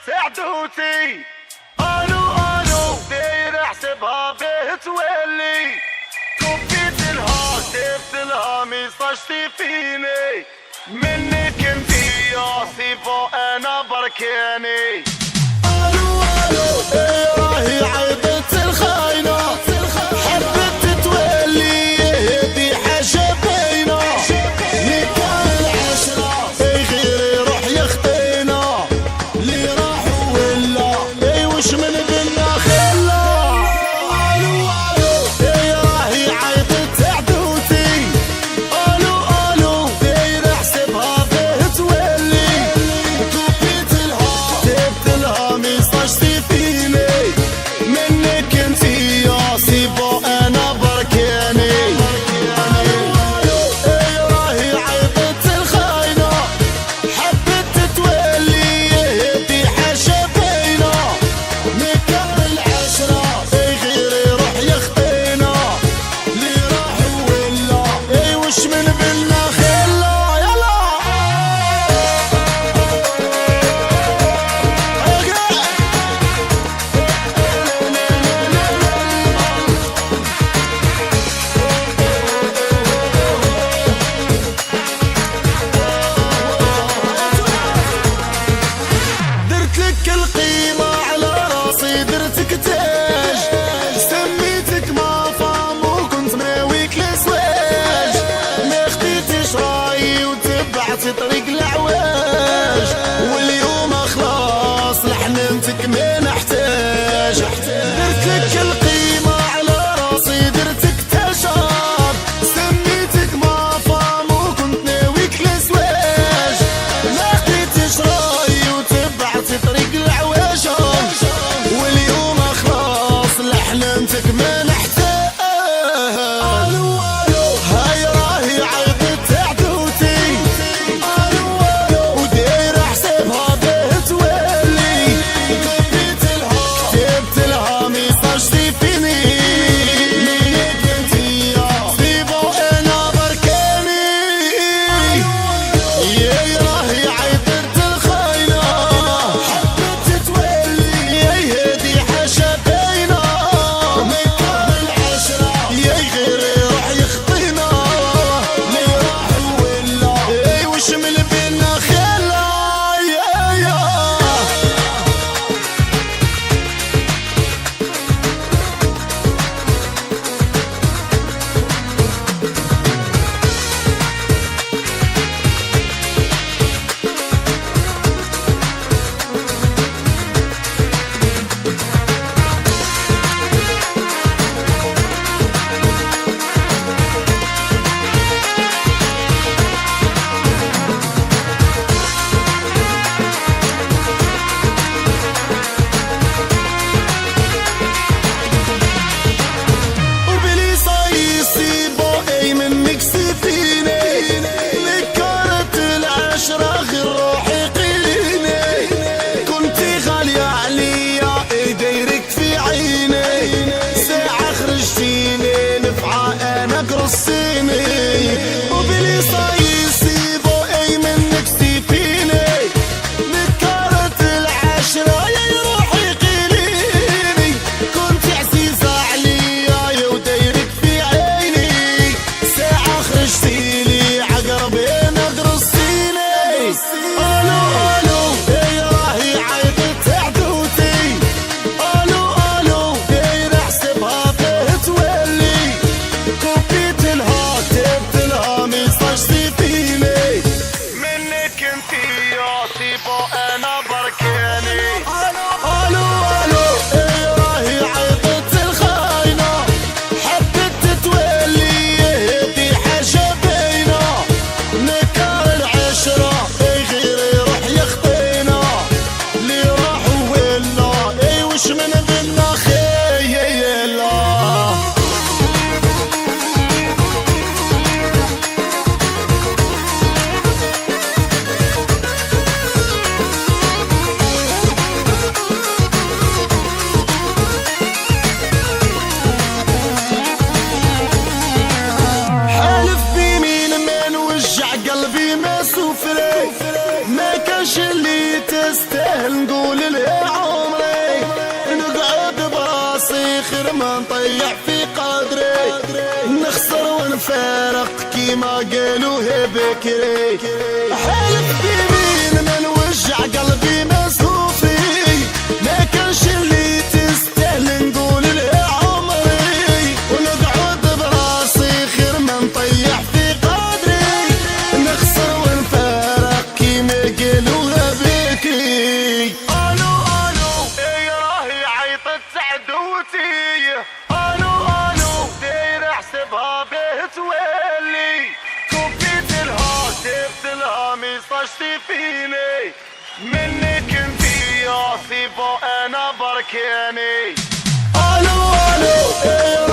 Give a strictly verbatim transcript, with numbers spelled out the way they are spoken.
عدوتي. الو الو داير احسبها بيه تولي، كبيت لها سبت لها ميصاجتي فيني، منك انتي يا سيفو انا بركاني. الو الو ايه راهي عيبت الخاينة، حبت تولي هدي حاجة باينة، نكال العشرة اي غير يروح يخطينا، اللي راح ولا اي وش من بينا خلا. الو الو ايه راهي عيبت عدوتي، الو الو داير احسبها بيه تولي، كوبيت لها جبت لها ميصاجتي فيني، منك انتي يا سيبو انا بركاني. ايه راهي عيبت الخاينة، حبت تولي يهدي حاجة باينة، نكال العشرة اي غير يروح يخطينا، اللي راح ولا اي وش من بينا خلا. يلا درت لك القيمة على راسي، درتك تاج، سميتك ما فام وكنت مناويك لزواج، ما خديتش رايي وتبعت طريق العواج، واليوم خلاص لحننتك ما نحتاج. درت لك القيمة على راسي، درتك تاج، سميتك ما فام وكنت ناويك لزواج، ما خديتش رايي وتبعت طريق العواج، واليوم خلاص لحننتك ما نحتاج. الو الو هاي راهي عيبت عدوتي، الو الو وداير احسبها بيه تولي، كبيت لها كتبت لها قادري نخسر ونفارق كيما قالوا بكري. حالف بيمين ما نوجع قلبي مسوفي ما كانش اللي تستاهل نقول له عمري ونقعد براسي خير ما نطيح في قدري نخسر ونفارق كيما قالوا بكري. الو الو اي راهي عيطت عدوتي الو الو داير احسبها به تولي كوفيت لها سبت لها ميصاجتي فيني منك انتي يا سيبو انا بركاني. الو الو